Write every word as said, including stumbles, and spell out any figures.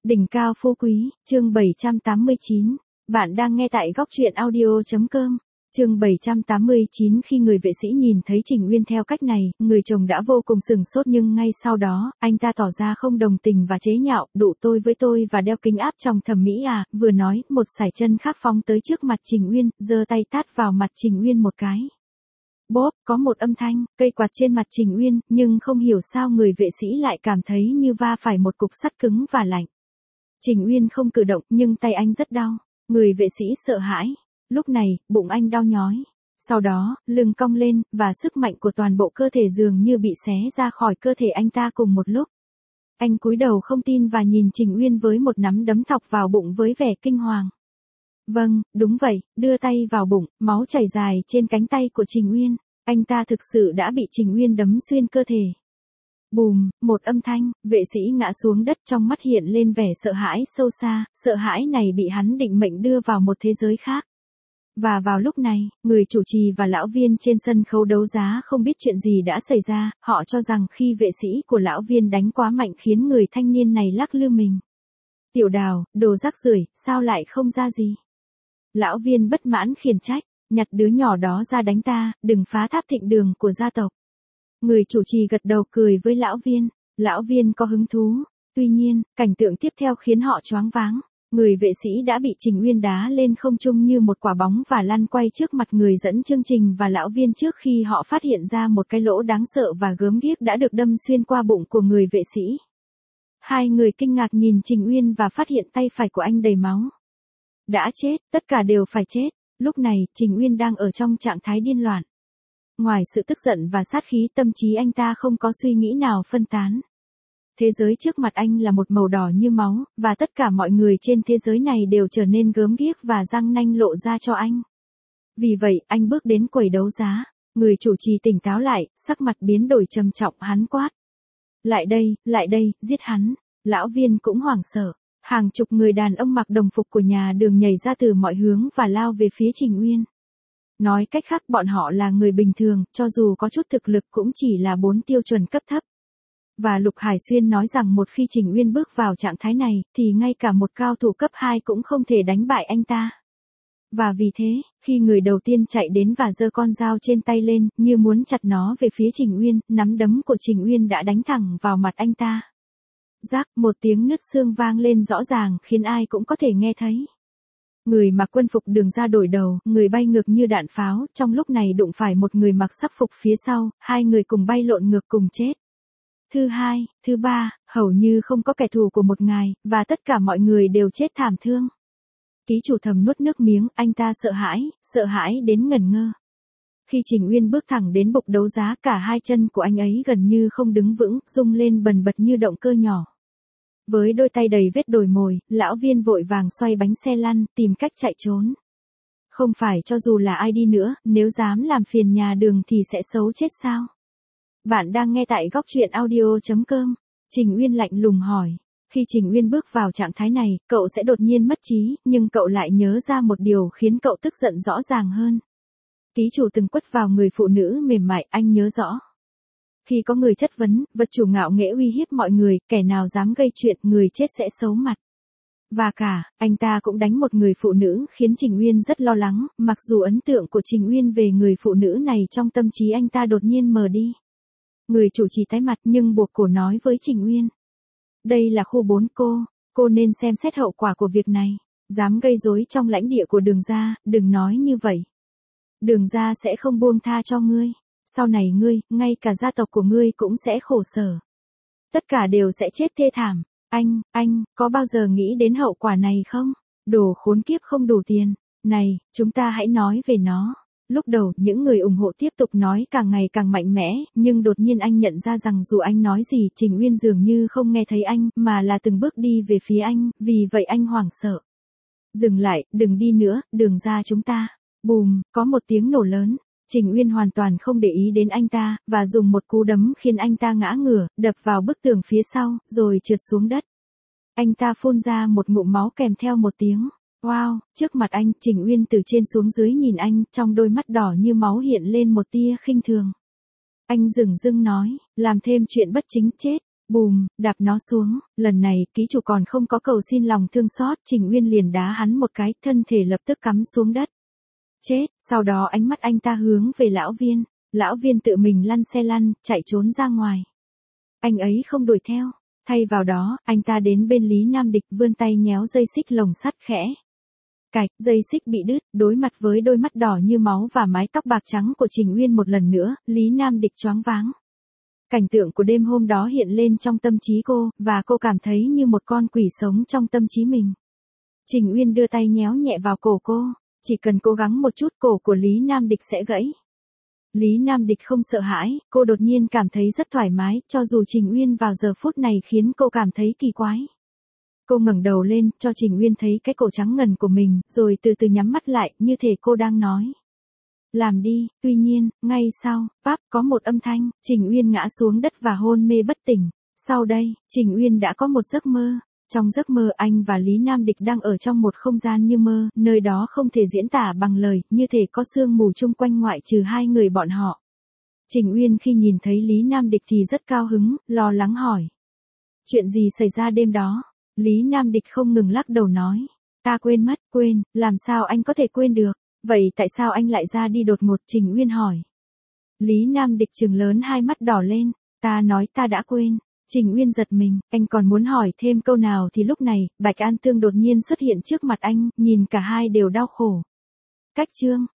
Đỉnh cao phú quý, chương bảy trăm tám mươi chín. Bạn đang nghe tại góc truyện audio chấm com. Chương bảy trăm tám mươi chín. Khi người vệ sĩ nhìn thấy Trình Uyên theo cách này, người chồng đã vô cùng sửng sốt, nhưng ngay sau đó, anh ta tỏ ra không đồng tình và chế nhạo, đụ tôi với tôi và đeo kính áp tròng thẩm mỹ à, vừa nói, một sải chân khác phóng tới trước mặt Trình Uyên, giơ tay tát vào mặt Trình Uyên một cái. Bốp, có một âm thanh, cây quạt trên mặt Trình Uyên, nhưng không hiểu sao người vệ sĩ lại cảm thấy như va phải một cục sắt cứng và lạnh. Trình Uyên không cử động, nhưng tay anh rất đau. Người vệ sĩ sợ hãi. Lúc này, bụng anh đau nhói. Sau đó, lưng cong lên, và sức mạnh của toàn bộ cơ thể dường như bị xé ra khỏi cơ thể anh ta cùng một lúc. Anh cúi đầu không tin và nhìn Trình Uyên với một nắm đấm thọc vào bụng với vẻ kinh hoàng. Vâng, đúng vậy, đưa tay vào bụng, máu chảy dài trên cánh tay của Trình Uyên. Anh ta thực sự đã bị Trình Uyên đấm xuyên cơ thể. Bùm, một âm thanh, vệ sĩ ngã xuống đất, trong mắt hiện lên vẻ sợ hãi sâu xa, sợ hãi này bị hắn định mệnh đưa vào một thế giới khác. Và vào lúc này, người chủ trì và lão viên trên sân khấu đấu giá không biết chuyện gì đã xảy ra, họ cho rằng khi vệ sĩ của lão viên đánh quá mạnh khiến người thanh niên này lắc lư mình. Tiểu Đào, đồ rác rưởi, sao lại không ra gì? Lão viên bất mãn khiển trách, nhặt đứa nhỏ đó ra đánh ta, đừng phá tháp thịnh đường của gia tộc. Người chủ trì gật đầu cười với lão viên, lão viên có hứng thú. Tuy nhiên, cảnh tượng tiếp theo khiến họ choáng váng. Người vệ sĩ đã bị Trình Uyên đá lên không trung như một quả bóng và lăn quay trước mặt người dẫn chương trình và lão viên trước khi họ phát hiện ra một cái lỗ đáng sợ và gớm ghiếc đã được đâm xuyên qua bụng của người vệ sĩ. Hai người kinh ngạc nhìn Trình Uyên và phát hiện tay phải của anh đầy máu. Đã chết, tất cả đều phải chết. Lúc này, Trình Uyên đang ở trong trạng thái điên loạn. Ngoài sự tức giận và sát khí, tâm trí anh ta không có suy nghĩ nào phân tán. Thế giới trước mặt anh là một màu đỏ như máu, và tất cả mọi người trên thế giới này đều trở nên gớm ghiếc và răng nanh lộ ra cho anh. Vì vậy, anh bước đến quầy đấu giá. Người chủ trì tỉnh táo lại, sắc mặt biến đổi trầm trọng, hắn quát. Lại đây, lại đây, giết hắn. Lão viên cũng hoảng sợ. Hàng chục người đàn ông mặc đồng phục của nhà đường nhảy ra từ mọi hướng và lao về phía Trình Uyên. Nói cách khác, bọn họ là người bình thường, cho dù có chút thực lực cũng chỉ là bốn tiêu chuẩn cấp thấp. Và Lục Hải Xuyên nói rằng một khi Trình Uyên bước vào trạng thái này, thì ngay cả một cao thủ cấp hai cũng không thể đánh bại anh ta. Và vì thế, khi người đầu tiên chạy đến và giơ con dao trên tay lên, như muốn chặt nó về phía Trình Uyên, nắm đấm của Trình Uyên đã đánh thẳng vào mặt anh ta. Rác, một tiếng nứt xương vang lên rõ ràng, khiến ai cũng có thể nghe thấy. Người mặc quân phục đường ra đổi đầu, người bay ngược như đạn pháo, trong lúc này đụng phải một người mặc sắc phục phía sau, hai người cùng bay lộn ngược cùng chết. Thứ hai, thứ ba, hầu như không có kẻ thù của một ngày, và tất cả mọi người đều chết thảm thương. Ký chủ thầm nuốt nước miếng, anh ta sợ hãi, sợ hãi đến ngẩn ngơ. Khi Trình Uyên bước thẳng đến bục đấu giá, cả hai chân của anh ấy gần như không đứng vững, rung lên bần bật như động cơ nhỏ. Với đôi tay đầy vết đồi mồi, lão viên vội vàng xoay bánh xe lăn, tìm cách chạy trốn. Không phải cho dù là ai đi nữa, nếu dám làm phiền nhà đường thì sẽ xấu chết sao? Bạn đang nghe tại góc truyện audio chấm com. Trình Uyên lạnh lùng hỏi. Khi Trình Uyên bước vào trạng thái này, cậu sẽ đột nhiên mất trí, nhưng cậu lại nhớ ra một điều khiến cậu tức giận rõ ràng hơn. Ký chủ từng quất vào người phụ nữ mềm mại, anh nhớ rõ. Khi có người chất vấn, vật chủ ngạo nghễ uy hiếp mọi người, kẻ nào dám gây chuyện, người chết sẽ xấu mặt. Và cả, anh ta cũng đánh một người phụ nữ, khiến Trình Uyên rất lo lắng, mặc dù ấn tượng của Trình Uyên về người phụ nữ này trong tâm trí anh ta đột nhiên mờ đi. Người chủ trì tái mặt nhưng buộc cổ nói với Trình Uyên. Đây là khu bốn cô, cô nên xem xét hậu quả của việc này. Dám gây rối trong lãnh địa của Đường gia, đừng nói như vậy. Đường gia sẽ không buông tha cho ngươi. Sau này ngươi, ngay cả gia tộc của ngươi cũng sẽ khổ sở. Tất cả đều sẽ chết thê thảm. Anh, anh, có bao giờ nghĩ đến hậu quả này không? Đồ khốn kiếp không đủ tiền. Này, chúng ta hãy nói về nó. Lúc đầu, những người ủng hộ tiếp tục nói càng ngày càng mạnh mẽ, nhưng đột nhiên anh nhận ra rằng dù anh nói gì, Trình Uyên dường như không nghe thấy anh, mà là từng bước đi về phía anh, vì vậy anh hoảng sợ. Dừng lại, đừng đi nữa, Đường ra chúng ta. Bùm, có một tiếng nổ lớn. Trình Uyên hoàn toàn không để ý đến anh ta, và dùng một cú đấm khiến anh ta ngã ngửa, đập vào bức tường phía sau, rồi trượt xuống đất. Anh ta phun ra một ngụm máu kèm theo một tiếng. Wow, trước mặt anh, Trình Uyên từ trên xuống dưới nhìn anh, trong đôi mắt đỏ như máu hiện lên một tia khinh thường. Anh dửng dưng nói, làm thêm chuyện bất chính chết. Bùm, đạp nó xuống, lần này ký chủ còn không có cầu xin lòng thương xót, Trình Uyên liền đá hắn một cái, thân thể lập tức cắm xuống đất. Chết, sau đó ánh mắt anh ta hướng về lão Viên, lão Viên tự mình lăn xe lăn, chạy trốn ra ngoài. Anh ấy không đuổi theo, thay vào đó, anh ta đến bên Lý Nam Địch vươn tay nhéo dây xích lồng sắt khẽ. Cạch, dây xích bị đứt, đối mặt với đôi mắt đỏ như máu và mái tóc bạc trắng của Trình Uyên một lần nữa, Lý Nam Địch choáng váng. Cảnh tượng của đêm hôm đó hiện lên trong tâm trí cô, và cô cảm thấy như một con quỷ sống trong tâm trí mình. Trình Uyên đưa tay nhéo nhẹ vào cổ cô, chỉ cần cố gắng một chút cổ của Lý Nam Địch sẽ gãy. Lý Nam Địch không sợ hãi, cô đột nhiên cảm thấy rất thoải mái, cho dù Trình Uyên vào giờ phút này khiến cô cảm thấy kỳ quái. Cô ngẩng đầu lên, cho Trình Uyên thấy cái cổ trắng ngần của mình, rồi từ từ nhắm mắt lại, như thể cô đang nói. Làm đi, tuy nhiên, ngay sau, páp, có một âm thanh, Trình Uyên ngã xuống đất và hôn mê bất tỉnh. Sau đây, Trình Uyên đã có một giấc mơ. Trong giấc mơ anh và Lý Nam Địch đang ở trong một không gian như mơ, nơi đó không thể diễn tả bằng lời, như thể có sương mù chung quanh ngoại trừ hai người bọn họ. Trình Uyên khi nhìn thấy Lý Nam Địch thì rất cao hứng, lo lắng hỏi. Chuyện gì xảy ra đêm đó? Lý Nam Địch không ngừng lắc đầu nói. Ta quên mất, quên, làm sao anh có thể quên được? Vậy tại sao anh lại ra đi đột ngột? Trình Uyên hỏi. Lý Nam Địch trừng lớn hai mắt đỏ lên. Ta nói ta đã quên. Trình Uyên giật mình, anh còn muốn hỏi thêm câu nào thì lúc này, Bạch An Tương đột nhiên xuất hiện trước mặt anh, nhìn cả hai đều đau khổ. Cách chương